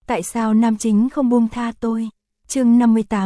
Tại sao nam chính không buông tha tôi? Chương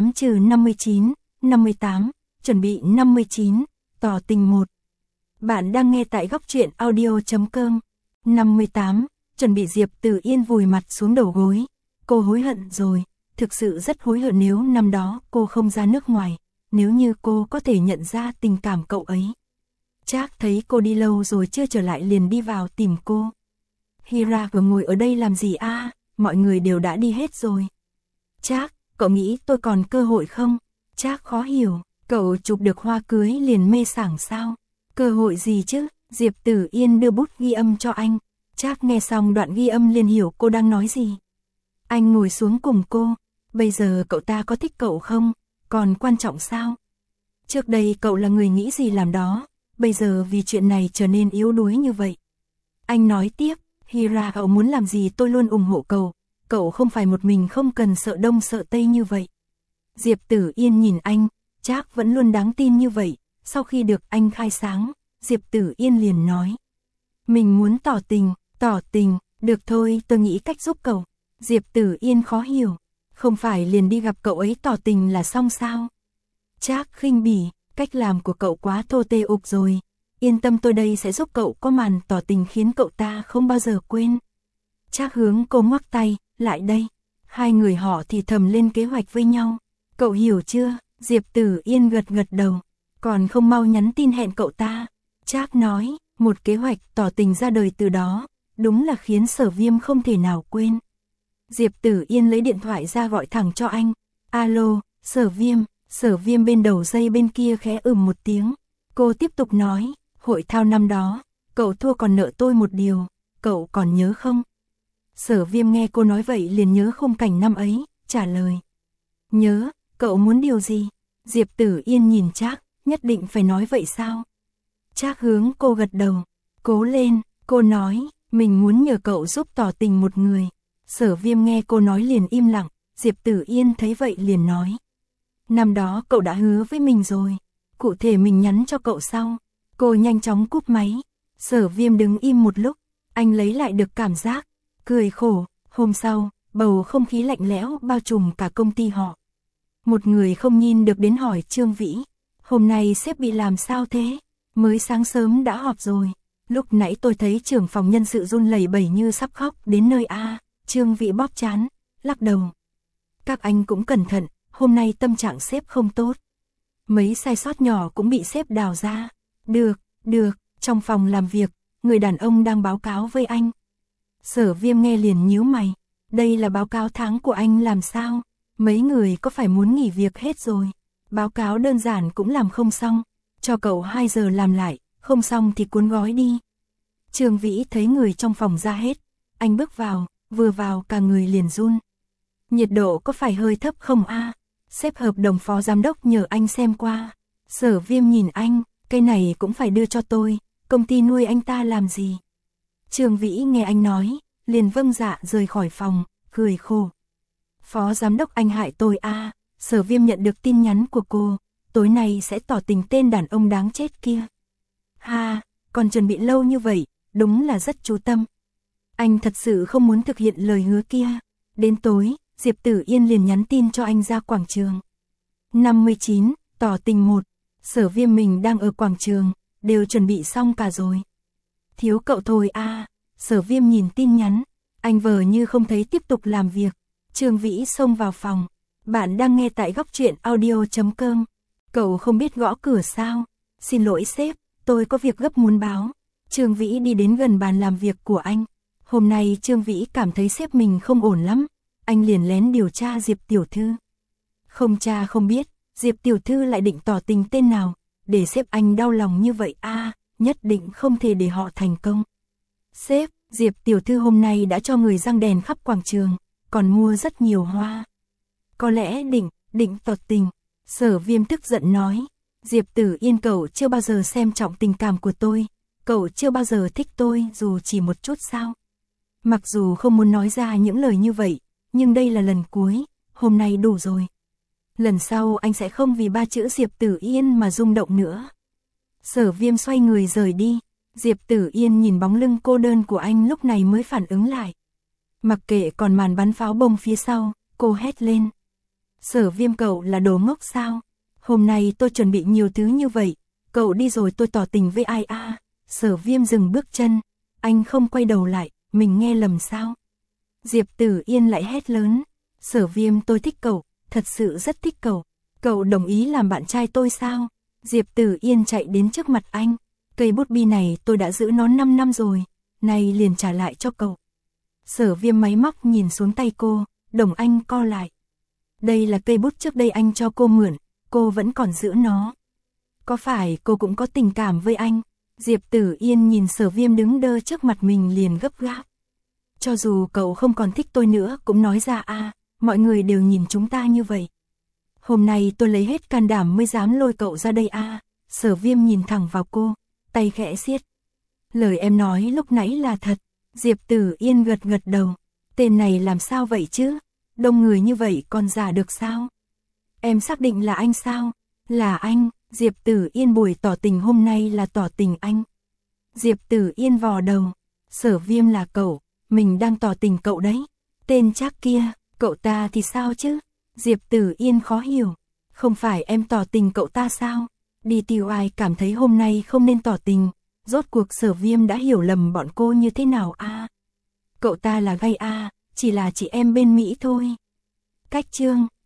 58-59, 58, chuẩn bị 59, tỏ tình 1. Bạn đang nghe tại góc truyện audio.com. 58, chuẩn bị Diệp Tử Yên vùi mặt xuống đầu gối. Cô hối hận rồi, thực sự rất hối hận nếu năm đó cô không ra nước ngoài, nếu như cô có thể nhận ra tình cảm cậu ấy. Trác thấy cô đi lâu rồi chưa trở lại liền đi vào tìm cô. Hira vừa ngồi ở đây làm gì a? Mọi người đều đã đi hết rồi. Trác, cậu nghĩ tôi còn cơ hội không? Trác khó hiểu, cậu chụp được hoa cưới liền mê sảng sao? Cơ hội gì chứ? Diệp Tử Yên đưa bút ghi âm cho anh. Trác nghe xong đoạn ghi âm liền hiểu cô đang nói gì. Anh ngồi xuống cùng cô. Bây giờ cậu ta có thích cậu không? Còn quan trọng sao? Trước đây cậu là người nghĩ gì làm đó, bây giờ vì chuyện này trở nên yếu đuối như vậy. Anh nói tiếp, Hira, cậu muốn làm gì tôi luôn ủng hộ cậu không phải một mình không cần sợ đông sợ tây như vậy. Diệp Tử Yên nhìn anh, Trác vẫn luôn đáng tin như vậy, sau khi được anh khai sáng, Diệp Tử Yên liền nói. Mình muốn tỏ tình, được thôi tôi nghĩ cách giúp cậu. Diệp Tử Yên khó hiểu, không phải liền đi gặp cậu ấy tỏ tình là xong sao? Trác khinh bỉ, cách làm của cậu quá thô tê ục rồi. Yên tâm tôi đây sẽ giúp cậu có màn tỏ tình khiến cậu ta không bao giờ quên. Trác hướng cô ngoắc tay, lại đây. Hai người họ thì thầm lên kế hoạch với nhau. Cậu hiểu chưa? Diệp Tử Yên gật đầu. Còn không mau nhắn tin hẹn cậu ta. Trác nói, một kế hoạch tỏ tình ra đời từ đó, đúng là khiến Sở Viêm không thể nào quên. Diệp Tử Yên lấy điện thoại ra gọi thẳng cho anh. Alo, Sở Viêm bên đầu dây bên kia khẽ một tiếng. Cô tiếp tục nói, hội thao năm đó, cậu thua còn nợ tôi một điều, cậu còn nhớ không? Sở Viêm nghe cô nói vậy liền nhớ khung cảnh năm ấy, trả lời. Nhớ, cậu muốn điều gì? Diệp Tử Yên nhìn Trác, nhất định phải nói vậy sao? Trác hướng cô gật đầu, cố lên, cô nói, mình muốn nhờ cậu giúp tỏ tình một người. Sở Viêm nghe cô nói liền im lặng, Diệp Tử Yên thấy vậy liền nói. Năm đó cậu đã hứa với mình rồi, cụ thể mình nhắn cho cậu sau. Cô nhanh chóng cúp máy. Sở Viêm đứng im một lúc, anh lấy lại được cảm giác, cười khổ. Hôm sau, bầu không khí lạnh lẽo bao trùm cả công ty họ. Một người không nhìn được đến hỏi Trương Vĩ, hôm nay sếp bị làm sao thế? Mới sáng sớm đã họp rồi. Lúc nãy tôi thấy trưởng phòng nhân sự run lẩy bẩy như sắp khóc đến nơi a. Trương Vĩ bóp trán, lắc đầu. Các anh cũng cẩn thận, hôm nay tâm trạng sếp không tốt. Mấy sai sót nhỏ cũng bị sếp đào ra. Được, trong phòng làm việc, người đàn ông đang báo cáo với anh. Sở Viêm nghe liền nhíu mày, đây là báo cáo tháng của anh làm sao? Mấy người có phải muốn nghỉ việc hết rồi? Báo cáo đơn giản cũng làm không xong, cho cậu 2 giờ làm lại, không xong thì cuốn gói đi. Trương Vĩ thấy người trong phòng ra hết, anh bước vào, vừa vào cả người liền run. Nhiệt độ có phải hơi thấp không a? Sếp hợp đồng phó giám đốc nhờ anh xem qua. Sở Viêm nhìn anh, cái này cũng phải đưa cho tôi, công ty nuôi anh ta làm gì? Trương Vĩ nghe anh nói, liền vâng dạ rời khỏi phòng, cười khổ. Phó giám đốc anh hại tôi a. Sở Viêm nhận được tin nhắn của cô, tối nay sẽ tỏ tình tên đàn ông đáng chết kia. Ha, còn chuẩn bị lâu như vậy, đúng là rất chú tâm. Anh thật sự không muốn thực hiện lời hứa kia. Đến tối, Diệp Tử Yên liền nhắn tin cho anh ra quảng trường. 59, tỏ tình 1. Sở Viêm mình đang ở quảng trường, đều chuẩn bị xong cả rồi. Thiếu cậu thôi a. Sở Viêm nhìn tin nhắn, anh vờ như không thấy tiếp tục làm việc. Trương Vĩ xông vào phòng. Bạn đang nghe tại góc truyện audio.com. Cậu không biết gõ cửa sao? Xin lỗi sếp, tôi có việc gấp muốn báo. Trương Vĩ đi đến gần bàn làm việc của anh. Hôm nay Trương Vĩ cảm thấy sếp mình không ổn lắm. Anh liền lén điều tra Diệp Tiểu Thư. Không tra không biết, Diệp Tiểu Thư lại định tỏ tình tên nào, để sếp anh đau lòng như vậy a, nhất định không thể để họ thành công. Sếp, Diệp Tiểu Thư hôm nay đã cho người răng đèn khắp quảng trường, còn mua rất nhiều hoa. Có lẽ định tỏ tình. Sở Viêm tức giận nói, Diệp Tử Yên cậu chưa bao giờ xem trọng tình cảm của tôi, cậu chưa bao giờ thích tôi dù chỉ một chút sao. Mặc dù không muốn nói ra những lời như vậy, nhưng đây là lần cuối, hôm nay đủ rồi. Lần sau anh sẽ không vì 3 chữ Diệp Tử Yên mà rung động nữa. Sở Viêm xoay người rời đi, Diệp Tử Yên nhìn bóng lưng cô đơn của anh lúc này mới phản ứng lại. Mặc kệ còn màn bắn pháo bông phía sau, cô hét lên. Sở Viêm cậu là đồ ngốc sao? Hôm nay tôi chuẩn bị nhiều thứ như vậy, cậu đi rồi tôi tỏ tình với ai à? Sở Viêm dừng bước chân, anh không quay đầu lại, mình nghe lầm sao? Diệp Tử Yên lại hét lớn. Sở Viêm tôi thích cậu, thật sự rất thích cậu. Cậu đồng ý làm bạn trai tôi sao? Diệp Tử Yên chạy đến trước mặt anh. Cây bút bi này tôi đã giữ nó 5 năm rồi, nay liền trả lại cho cậu. Sở Viêm máy móc nhìn xuống tay cô, đồng anh co lại. Đây là cây bút trước đây anh cho cô mượn, cô vẫn còn giữ nó. Có phải cô cũng có tình cảm với anh? Diệp Tử Yên nhìn Sở Viêm đứng đơ trước mặt mình liền gấp gáp. Cho dù cậu không còn thích tôi nữa cũng nói ra à, mọi người đều nhìn chúng ta như vậy. Hôm nay tôi lấy hết can đảm mới dám lôi cậu ra đây à. Sở Viêm nhìn thẳng vào cô, tay khẽ siết. Lời em nói lúc nãy là thật. Diệp Tử Yên gật gật đầu. Tên này làm sao vậy chứ? Đông người như vậy còn giả được sao? Em xác định là anh sao? Là anh. Diệp Tử Yên buổi tỏ tình hôm nay là tỏ tình anh. Diệp Tử Yên vò đầu. Sở Viêm là cậu, mình đang tỏ tình cậu đấy. Tên Trác kia, cậu ta thì sao chứ? Diệp Tử Yên khó hiểu. Không phải em tỏ tình cậu ta sao? Đi tiêu ai cảm thấy hôm nay không nên tỏ tình. Rốt cuộc Sở Viêm đã hiểu lầm bọn cô như thế nào à? Cậu ta là gay à, chỉ là chị em bên Mỹ thôi. Cách chương